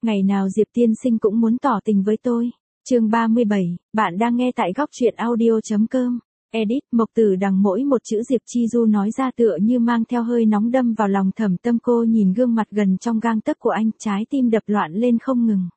Ngày nào Diệp tiên sinh cũng muốn tỏ tình với tôi. Chương 37, bạn đang nghe tại góc truyện audio.com. Edit, Mộc Tử Đằng mỗi một chữ Diệp Chi Du nói ra tựa như mang theo hơi nóng đâm vào lòng Thẩm Tâm. Cô nhìn gương mặt gần trong gang tấc của anh, trái tim đập loạn lên không ngừng.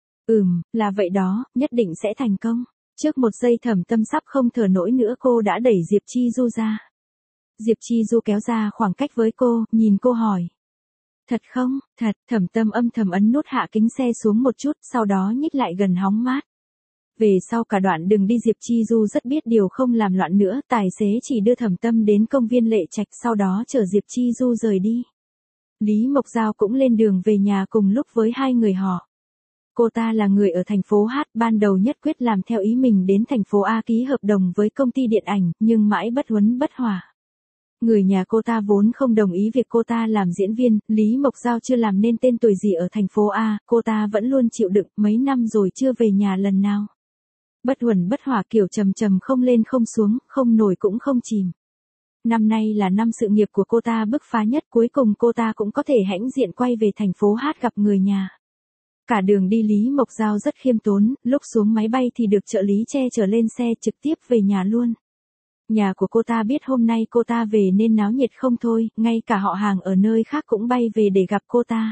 Là vậy đó, nhất định sẽ thành công. Trước một giây Thẩm Tâm sắp không thở nổi nữa, cô đã đẩy Diệp Chi Du ra. Diệp Chi Du kéo ra khoảng cách với cô, nhìn cô hỏi. Thật không? Thật. Thẩm Tâm âm thầm ấn nút hạ kính xe xuống một chút, sau đó nhích lại gần hóng mát. Về sau cả đoạn đường đi Diệp Chi Du rất biết điều không làm loạn nữa, tài xế chỉ đưa Thẩm Tâm đến công viên Lệ Trạch, sau đó chở Diệp Chi Du rời đi. Lý Mộc Giao cũng lên đường về nhà cùng lúc với hai người họ. Cô ta là người ở thành phố H, ban đầu nhất quyết làm theo ý mình đến thành phố A ký hợp đồng với công ty điện ảnh, nhưng mãi bất huấn bất hòa. Người nhà cô ta vốn không đồng ý việc cô ta làm diễn viên, Lý Mộc Giao chưa làm nên tên tuổi gì ở thành phố A, cô ta vẫn luôn chịu đựng, mấy năm rồi chưa về nhà lần nào. Bất huẩn bất hỏa kiểu trầm trầm không lên không xuống, không nổi cũng không chìm. Năm nay là năm sự nghiệp của cô ta bứt phá nhất, cuối cùng cô ta cũng có thể hãnh diện quay về thành phố H gặp người nhà. Cả đường đi Lý Mộc Giao rất khiêm tốn, lúc xuống máy bay thì được trợ lý che chở lên xe trực tiếp về nhà luôn. Nhà của cô ta biết hôm nay cô ta về nên náo nhiệt không thôi, ngay cả họ hàng ở nơi khác cũng bay về để gặp cô ta.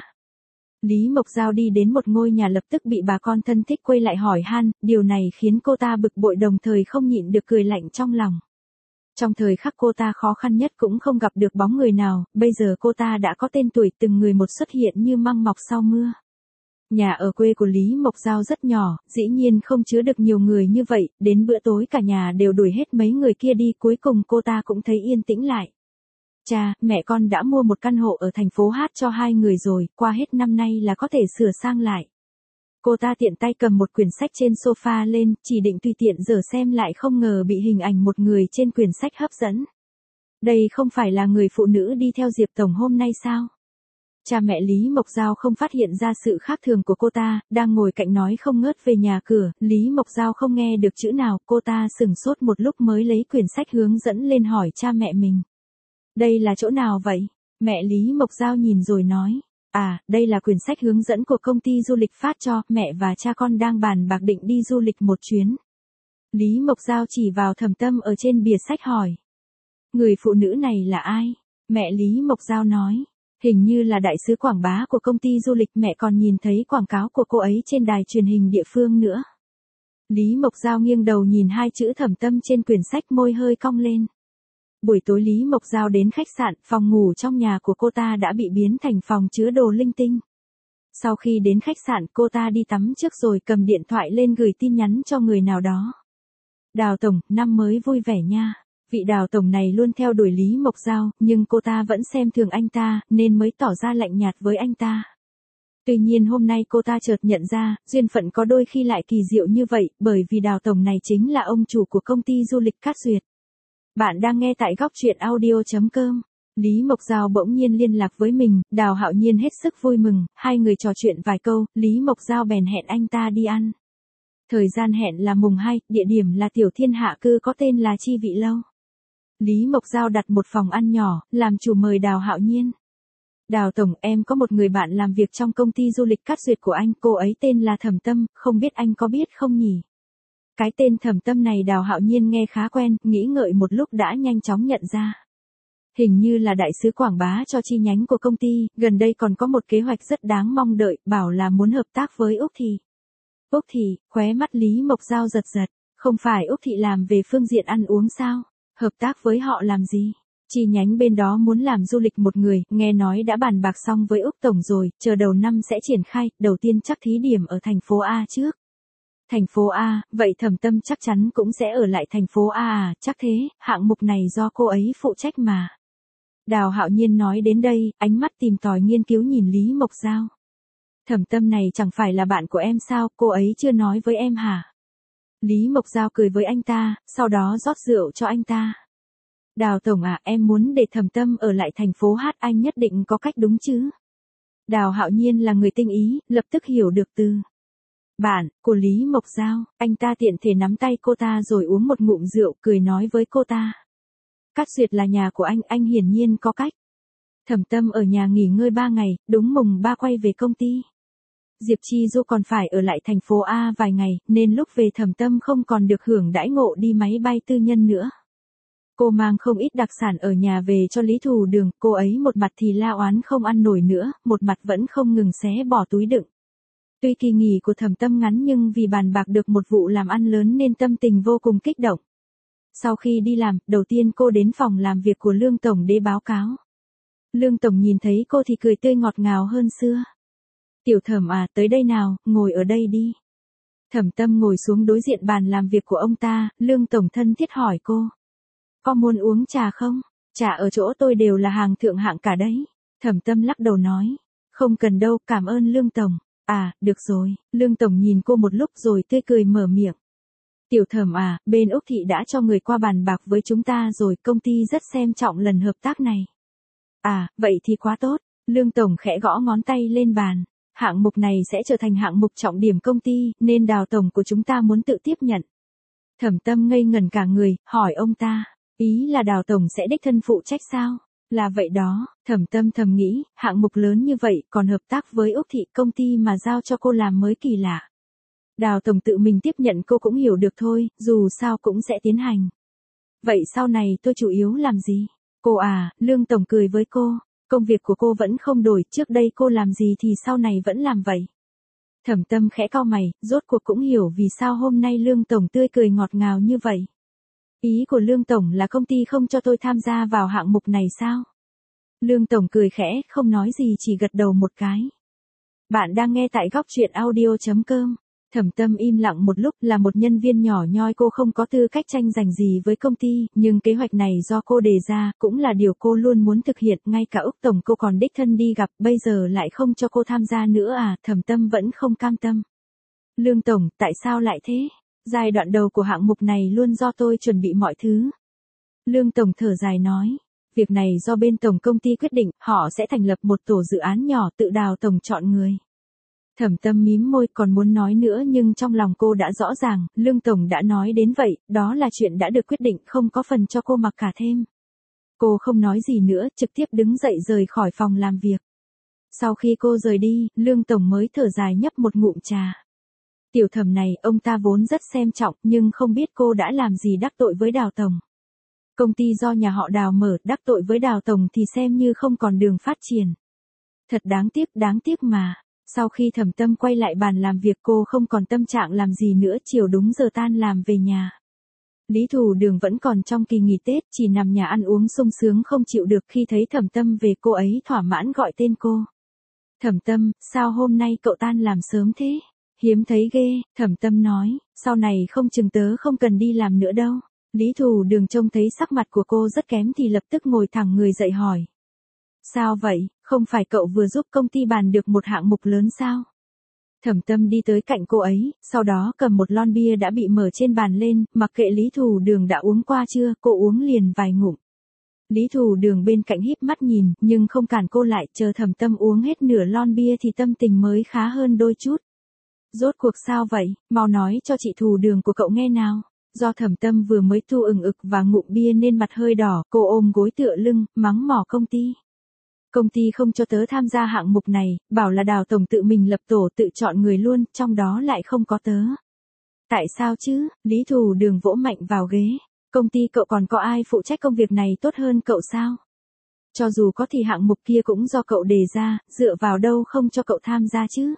Lý Mộc Giao đi đến một ngôi nhà lập tức bị bà con thân thích quay lại hỏi han, điều này khiến cô ta bực bội đồng thời không nhịn được cười lạnh trong lòng. Trong thời khắc cô ta khó khăn nhất cũng không gặp được bóng người nào, bây giờ cô ta đã có tên tuổi, từng người một xuất hiện như măng mọc sau mưa. Nhà ở quê của Lý Mộc Giao rất nhỏ, dĩ nhiên không chứa được nhiều người như vậy, đến bữa tối cả nhà đều đuổi hết mấy người kia đi, cuối cùng cô ta cũng thấy yên tĩnh lại. Cha, mẹ con đã mua một căn hộ ở thành phố H cho hai người rồi, qua hết năm nay là có thể sửa sang lại. Cô ta tiện tay cầm một quyển sách trên sofa lên, chỉ định tùy tiện dở xem lại, không ngờ bị hình ảnh một người trên quyển sách hấp dẫn. Đây không phải là người phụ nữ đi theo Diệp Tổng hôm nay sao? Cha mẹ Lý Mộc Giao không phát hiện ra sự khác thường của cô ta, đang ngồi cạnh nói không ngớt về nhà cửa, Lý Mộc Giao không nghe được chữ nào, cô ta sửng sốt một lúc mới lấy quyển sách hướng dẫn lên hỏi cha mẹ mình. Đây là chỗ nào vậy? Mẹ Lý Mộc Giao nhìn rồi nói. À, đây là quyển sách hướng dẫn của công ty du lịch phát cho, mẹ và cha con đang bàn bạc định đi du lịch một chuyến. Lý Mộc Giao chỉ vào Thẩm Tâm ở trên bìa sách hỏi. Người phụ nữ này là ai? Mẹ Lý Mộc Giao nói. Hình như là đại sứ quảng bá của công ty du lịch, mẹ còn nhìn thấy quảng cáo của cô ấy trên đài truyền hình địa phương nữa. Lý Mộc Giao nghiêng đầu nhìn hai chữ Thẩm Tâm trên quyển sách, môi hơi cong lên. Buổi tối Lý Mộc Giao đến khách sạn, phòng ngủ trong nhà của cô ta đã bị biến thành phòng chứa đồ linh tinh. Sau khi đến khách sạn, cô ta đi tắm trước rồi cầm điện thoại lên gửi tin nhắn cho người nào đó. Đào Tổng, năm mới vui vẻ nha. Vị Đào Tổng này luôn theo đuổi Lý Mộc Giao, nhưng cô ta vẫn xem thường anh ta, nên mới tỏ ra lạnh nhạt với anh ta. Tuy nhiên hôm nay cô ta chợt nhận ra, duyên phận có đôi khi lại kỳ diệu như vậy, bởi vì Đào Tổng này chính là ông chủ của công ty du lịch Cát Duyệt. Bạn đang nghe tại góc truyện audio.com. Lý Mộc Giao bỗng nhiên liên lạc với mình, Đào Hạo Nhiên hết sức vui mừng, hai người trò chuyện vài câu, Lý Mộc Giao bèn hẹn anh ta đi ăn. Thời gian hẹn là mùng 2, địa điểm là tiểu thiên hạ cư có tên là Chi Vị Lâu. Lý Mộc Giao đặt một phòng ăn nhỏ, làm chủ mời Đào Hạo Nhiên. Đào Tổng, em có một người bạn làm việc trong công ty du lịch Cát Duyệt của anh, cô ấy tên là Thẩm Tâm, không biết anh có biết không nhỉ? Cái tên Thẩm Tâm này Đào Hạo Nhiên nghe khá quen, nghĩ ngợi một lúc đã nhanh chóng nhận ra. Hình như là đại sứ quảng bá cho chi nhánh của công ty, gần đây còn có một kế hoạch rất đáng mong đợi, bảo là muốn hợp tác với Úc Thị. Úc Thị, khóe mắt Lý Mộc Giao giật giật, không phải Úc Thị làm về phương diện ăn uống sao? Hợp tác với họ làm gì? Chi nhánh bên đó muốn làm du lịch một người, nghe nói đã bàn bạc xong với Úc Tổng rồi, chờ đầu năm sẽ triển khai, đầu tiên chắc thí điểm ở thành phố A trước. Thành phố A, vậy Thẩm Tâm chắc chắn cũng sẽ ở lại thành phố A à, chắc thế, hạng mục này do cô ấy phụ trách mà. Đào Hạo Nhiên nói đến đây, ánh mắt tìm tòi nghiên cứu nhìn Lý Mộc Giao. Thẩm Tâm này chẳng phải là bạn của em sao, cô ấy chưa nói với em hả? Lý Mộc Giao cười với anh ta, sau đó rót rượu cho anh ta. Đào Tổng à, em muốn để Thẩm Tâm ở lại thành phố H, anh nhất định có cách đúng chứ? Đào Hạo Nhiên là người tinh ý, lập tức hiểu được từ bạn của Lý Mộc Giao, anh ta tiện thể nắm tay cô ta rồi uống một ngụm rượu, cười nói với cô ta. Cát Duyệt là nhà của anh hiển nhiên có cách. Thẩm Tâm ở nhà nghỉ ngơi 3 ngày, đúng mùng 3 quay về công ty. Diệp Chi Du còn phải ở lại thành phố A vài ngày, nên lúc về Thẩm Tâm không còn được hưởng đãi ngộ đi máy bay tư nhân nữa. Cô mang không ít đặc sản ở nhà về cho Lý Thù Đường, cô ấy một mặt thì la oán không ăn nổi nữa, một mặt vẫn không ngừng xé bỏ túi đựng. Tuy kỳ nghỉ của Thẩm Tâm ngắn nhưng vì bàn bạc được một vụ làm ăn lớn nên tâm tình vô cùng kích động. Sau khi đi làm, đầu tiên cô đến phòng làm việc của Lương Tổng để báo cáo. Lương Tổng nhìn thấy cô thì cười tươi ngọt ngào hơn xưa. Tiểu Thẩm à, tới đây nào, ngồi ở đây đi. Thẩm Tâm ngồi xuống đối diện bàn làm việc của ông ta, Lương Tổng thân thiết hỏi cô. Có muốn uống trà không? Trà ở chỗ tôi đều là hàng thượng hạng cả đấy. Thẩm Tâm lắc đầu nói. Không cần đâu, cảm ơn Lương Tổng. À, được rồi. Lương Tổng nhìn cô một lúc rồi tươi cười mở miệng. Tiểu Thẩm à, bên Úc Thị đã cho người qua bàn bạc với chúng ta rồi, công ty rất xem trọng lần hợp tác này. À, vậy thì quá tốt. Lương Tổng khẽ gõ ngón tay lên bàn. Hạng mục này sẽ trở thành hạng mục trọng điểm công ty, nên Đào Tổng của chúng ta muốn tự tiếp nhận. Thẩm Tâm ngây ngẩn cả người, hỏi ông ta. Ý là Đào Tổng sẽ đích thân phụ trách sao? Là vậy đó, Thẩm Tâm thầm nghĩ, hạng mục lớn như vậy còn hợp tác với Úc Thị, công ty mà giao cho cô làm mới kỳ lạ. Đào Tổng tự mình tiếp nhận cô cũng hiểu được thôi, dù sao cũng sẽ tiến hành. Vậy sau này tôi chủ yếu làm gì? Cô à, Lương Tổng cười với cô, công việc của cô vẫn không đổi, trước đây cô làm gì thì sau này vẫn làm vậy. Thẩm Tâm khẽ cau mày, rốt cuộc cũng hiểu vì sao hôm nay Lương Tổng tươi cười ngọt ngào như vậy. Ý của Lương Tổng là công ty không cho tôi tham gia vào hạng mục này sao? Lương Tổng cười khẽ, không nói gì chỉ gật đầu một cái. Bạn đang nghe tại góc truyện audio.com. Thẩm Tâm im lặng một lúc, là một nhân viên nhỏ nhoi cô không có tư cách tranh giành gì với công ty, nhưng kế hoạch này do cô đề ra, cũng là điều cô luôn muốn thực hiện, ngay cả Úc Tổng cô còn đích thân đi gặp, bây giờ lại không cho cô tham gia nữa à, Thẩm Tâm vẫn không cam tâm. Lương Tổng, tại sao lại thế? Giai đoạn đầu của hạng mục này luôn do tôi chuẩn bị mọi thứ. Lương Tổng thở dài nói, việc này do bên Tổng công ty quyết định, họ sẽ thành lập một tổ dự án nhỏ tự Đào Tổng chọn người. Thẩm Tâm mím môi còn muốn nói nữa nhưng trong lòng cô đã rõ ràng, Lương Tổng đã nói đến vậy, đó là chuyện đã được quyết định, không có phần cho cô mặc cả thêm. Cô không nói gì nữa, trực tiếp đứng dậy rời khỏi phòng làm việc. Sau khi cô rời đi, Lương Tổng mới thở dài nhấp một ngụm trà. Tiểu Thẩm này, ông ta vốn rất xem trọng, nhưng không biết cô đã làm gì đắc tội với Đào Tổng. Công ty do nhà họ Đào mở, đắc tội với Đào Tổng thì xem như không còn đường phát triển. Thật đáng tiếc mà. Sau khi Thẩm Tâm quay lại bàn làm việc cô không còn tâm trạng làm gì nữa, chiều đúng giờ tan làm về nhà. Lý Thù Đường vẫn còn trong kỳ nghỉ Tết, chỉ nằm nhà ăn uống sung sướng không chịu được, khi thấy Thẩm Tâm về cô ấy thỏa mãn gọi tên cô. Thẩm Tâm, sao hôm nay cậu tan làm sớm thế? Hiếm thấy ghê, Thẩm Tâm nói, sau này không chừng tớ không cần đi làm nữa đâu. Lý Thù Đường trông thấy sắc mặt của cô rất kém thì lập tức ngồi thẳng người dậy hỏi. Sao vậy, không phải cậu vừa giúp công ty bàn được một hạng mục lớn sao? Thẩm Tâm đi tới cạnh cô ấy, sau đó cầm một lon bia đã bị mở trên bàn lên, mặc kệ Lý Thù Đường đã uống qua chưa, cô uống liền vài ngụm. Lý Thù Đường bên cạnh híp mắt nhìn, nhưng không cản cô lại, chờ Thẩm Tâm uống hết nửa lon bia thì tâm tình mới khá hơn đôi chút. Rốt cuộc sao vậy, mau nói cho chị Thù Đường của cậu nghe nào. Do Thẩm Tâm vừa mới tu ừng ực và ngụm bia nên mặt hơi đỏ, cô ôm gối tựa lưng, mắng mỏ công ty. Công ty không cho tớ tham gia hạng mục này, bảo là Đào Tổng tự mình lập tổ tự chọn người luôn, trong đó lại không có tớ. Tại sao chứ? Lý Thù Đường vỗ mạnh vào ghế. Công ty cậu còn có ai phụ trách công việc này tốt hơn cậu sao? Cho dù có thì hạng mục kia cũng do cậu đề ra, dựa vào đâu không cho cậu tham gia chứ?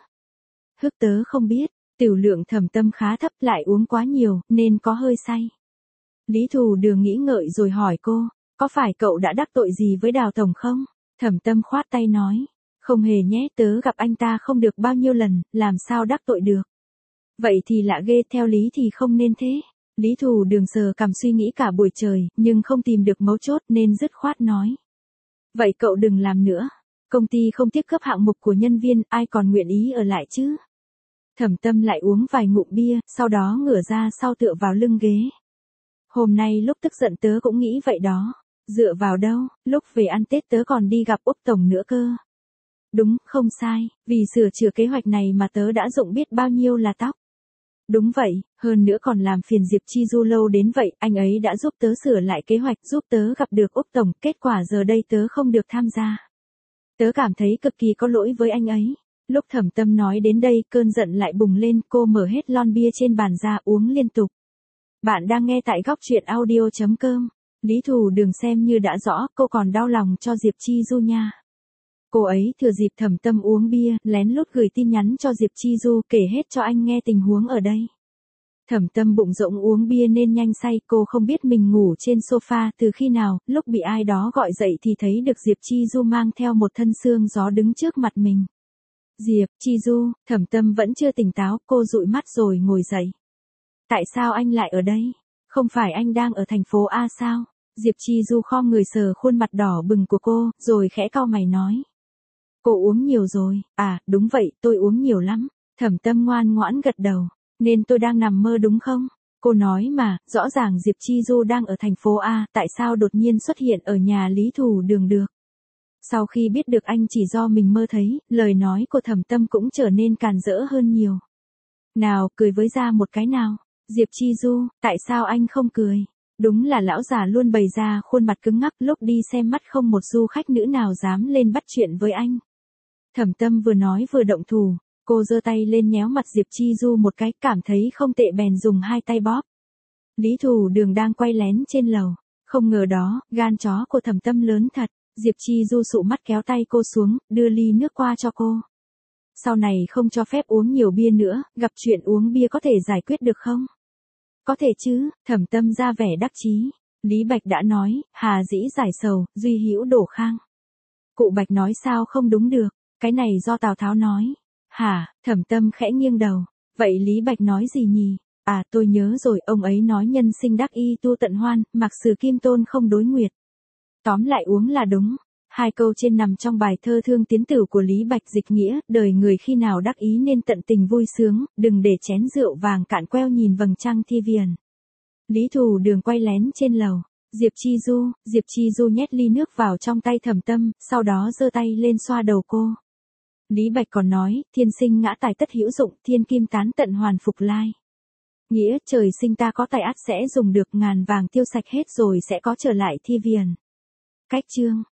Tớ không biết, tiểu lượng Thẩm Tâm khá thấp, lại uống quá nhiều, nên có hơi say. Lý Thù Đường nghĩ ngợi rồi hỏi cô, có phải cậu đã đắc tội gì với Đào Tổng không? Thẩm Tâm khoát tay nói, không hề nhé, tớ gặp anh ta không được bao nhiêu lần, làm sao đắc tội được. Vậy thì lạ ghê, theo lý thì không nên thế. Lý Thù Đường sờ cằm suy nghĩ cả buổi trời, nhưng không tìm được mấu chốt nên dứt khoát nói. Vậy cậu đừng làm nữa. Công ty không tiếc cấp hạng mục của nhân viên, ai còn nguyện ý ở lại chứ. Thẩm Tâm lại uống vài ngụm bia, sau đó ngửa ra sau tựa vào lưng ghế. Hôm nay lúc tức giận tớ cũng nghĩ vậy đó. Dựa vào đâu, lúc về ăn Tết tớ còn đi gặp Úc Tổng nữa cơ. Đúng, không sai, vì sửa chữa kế hoạch này mà tớ đã dụng biết bao nhiêu là tóc. Đúng vậy, hơn nữa còn làm phiền Diệp Chi Du lâu đến vậy, anh ấy đã giúp tớ sửa lại kế hoạch, giúp tớ gặp được Úc Tổng, kết quả giờ đây tớ không được tham gia. Tớ cảm thấy cực kỳ có lỗi với anh ấy. Lúc Thẩm Tâm nói đến đây cơn giận lại bùng lên, cô mở hết lon bia trên bàn ra uống liên tục. Bạn đang nghe tại góc truyện audio.com. Lý Thù Đường xem như đã rõ, cô còn đau lòng cho Diệp Chi Du nha. Cô ấy thừa dịp Thẩm Tâm uống bia, lén lút gửi tin nhắn cho Diệp Chi Du kể hết cho anh nghe tình huống ở đây. Thẩm Tâm bụng rỗng uống bia nên nhanh say, cô không biết mình ngủ trên sofa từ khi nào, lúc bị ai đó gọi dậy thì thấy được Diệp Chi Du mang theo một thân xương gió đứng trước mặt mình. Diệp Chi Du, Thẩm Tâm vẫn chưa tỉnh táo, cô dụi mắt rồi ngồi dậy. Tại sao anh lại ở đây? Không phải anh đang ở thành phố A sao? Diệp Chi Du khom người sờ khuôn mặt đỏ bừng của cô, rồi khẽ cau mày nói. Cô uống nhiều rồi, à, đúng vậy, tôi uống nhiều lắm. Thẩm Tâm ngoan ngoãn gật đầu. Nên tôi đang nằm mơ đúng không? Cô nói mà, rõ ràng Diệp Chi Du đang ở thành phố A, tại sao đột nhiên xuất hiện ở nhà Lý Thù Đường được? Sau khi biết được anh chỉ do mình mơ thấy, lời nói của Thẩm Tâm cũng trở nên càn rỡ hơn nhiều. Nào, cười với ra một cái nào. Diệp Chi Du, tại sao anh không cười? Đúng là lão già luôn bày ra khuôn mặt cứng ngắc, lúc đi xem mắt không một du khách nữ nào dám lên bắt chuyện với anh. Thẩm Tâm vừa nói vừa động thủ. Cô giơ tay lên nhéo mặt Diệp Chi Du một cái, cảm thấy không tệ bèn dùng hai tay bóp. Lý Thù Đường đang quay lén trên lầu. Không ngờ đó, gan chó của Thẩm Tâm lớn thật. Diệp Chi Du sụ mắt kéo tay cô xuống, đưa ly nước qua cho cô. Sau này không cho phép uống nhiều bia nữa, gặp chuyện uống bia có thể giải quyết được không? Có thể chứ, Thẩm Tâm ra vẻ đắc chí. Lý Bạch đã nói, hà dĩ giải sầu, duy hữu đổ khang. Cụ Bạch nói sao không đúng được, cái này do Tào Tháo nói. Hả, Thẩm Tâm khẽ nghiêng đầu. Vậy Lý Bạch nói gì nhỉ? À, tôi nhớ rồi, ông ấy nói nhân sinh đắc y tu tận hoan, mặc sử kim tôn không đối nguyệt. Tóm lại uống là đúng. Hai câu trên nằm trong bài thơ Thương Tiến Tử của Lý Bạch dịch nghĩa, đời người khi nào đắc ý nên tận tình vui sướng, đừng để chén rượu vàng cạn queo nhìn vầng trăng thi viền. Lý Thù Đường quay lén trên lầu. Diệp Chi Du nhét ly nước vào trong tay Thẩm Tâm, sau đó giơ tay lên xoa đầu cô. Lý Bạch còn nói, thiên sinh ngã tài tất hữu dụng, thiên kim tán tận hoàn phục lai. Nghĩa trời sinh ta có tài ắt sẽ dùng được, ngàn vàng tiêu sạch hết rồi sẽ có trở lại thi viền. Cách chương.